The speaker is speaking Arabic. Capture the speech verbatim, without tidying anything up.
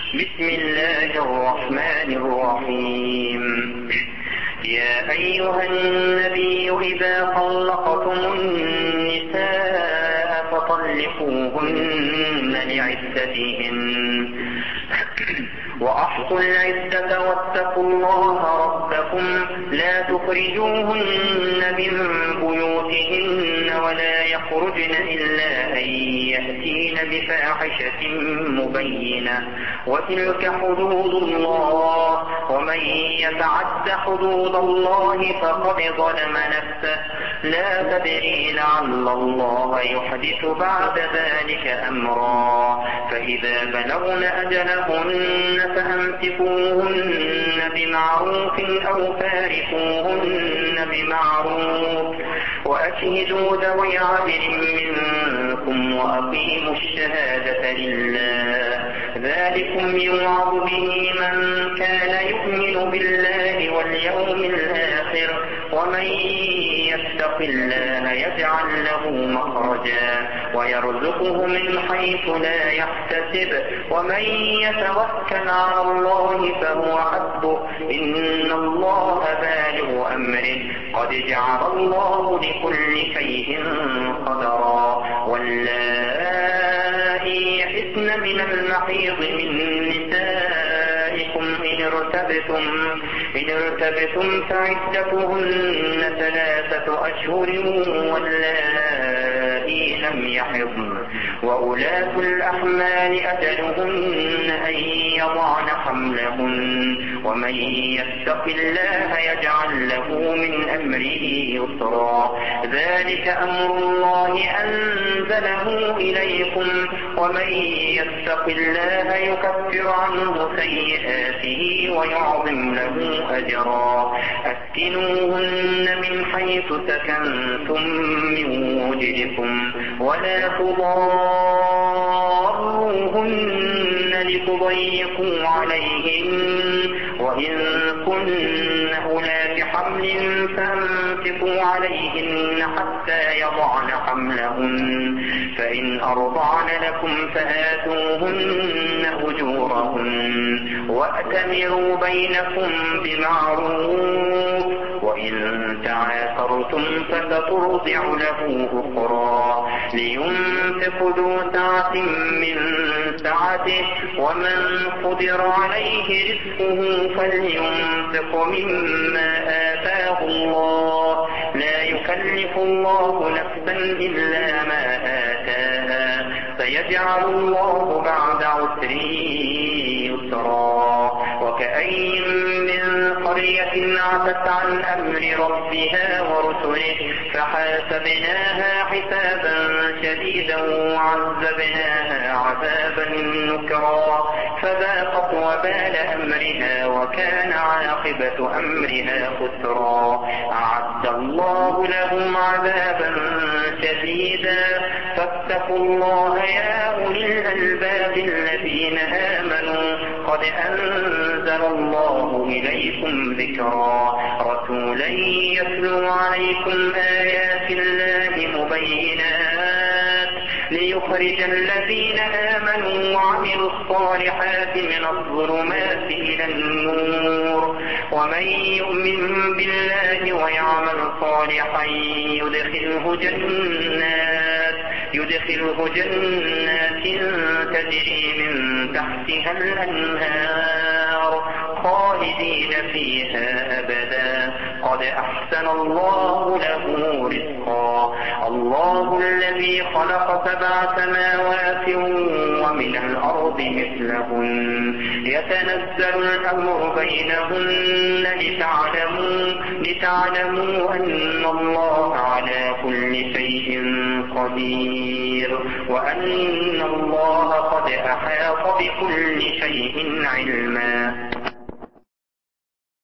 بسم الله الرحمن الرحيم. يا أيها النبي إذا طلقتم النساء فطلقوهن لعدتهن وأحصوا العدة واتقوا الله ربكم لا تخرجوهن من بيوتهن ولا يخرجن إلا أن يأتين بفاحشة مبينة وتلك حدود الله ومن يتعد حدود الله فقد ظلم نفسه لا تدري لعل الله يحدث بعد ذلك أمرا. فإذا بلغن أجلهن فأمسكوهن بمعروف أو فارقوهن بمعروف وأشهدوا ذوي عدل منكم وأقيموا الشهادة لله ذلكم يوعظ به من كان يؤمن بالله واليوم الآخر ومن يتق الله يجعل له مخرجا ويرزقه من حيث لا يحتسب ومن يتوكل على الله فهو حسبه إن الله بالغ أمره قد جعل الله لكل شيء قدرا. واللائي يئسن من المحيض من نسائكم إن ارتبتم إن ارتبتم فعدتهن ثلاثة أشهر واللائي لم يحضن وأولاة الأحمال أجلهن أن يضعن حملهن ومن يتق الله يجعل له من أمره يسرا. ذلك أمر الله أنزله إليكم ومن يتق الله يكفر عنه سيئاته ويعظم له أجرا. أسكنوهن من حيث سكنتم من وجدكم ولا تضاروهن لتضيقوا عليهن وإن كن أولات حمل فأنفقوا عليهن حتى يضعن حملهن فإن أرضعن لكم فآتوهن أجورهن وأتمروا بينكم بمعروف وإن تعاثرتم فسترضع له أخرى لينفق ذو سعة من سعته ومن قدر عليه رزقه فلينفق مما آتاه الله لا يكلف الله نفسا إلا ما آتاها سيجعل الله بعد عسر يسرا. وكأين من قرية عتت عن أمر ربها ورسله فحاسبناها حسابا شديدا وعذبناها عذابا نكرا فذاقت وبال أمرها وكان عاقبة أمرها خسرا. أعد الله لهم عذابا شديدا فاتقوا الله يا أولي الألباب الذين آمنوا قد أنزل الله إليكم ذكرا رسولا يتلو عليكم آيات الله مبينات ليخرج الذين آمنوا وعملوا الصالحات من الظلمات إلى النور ومن يؤمن بالله ويعمل صالحا يدخله جنات يدخله جنات تجري من تحتها الأنهار خالدين فيها أبدا قد أحسن الله له رزقا. الله الذي خلق سبع سماوات ومن الأرض مثلهن يتنزل الأمر بينهن لتعلموا, لتعلموا أن الله على كل شيء قدير وأن الله قد أحاط بكل شيء علما.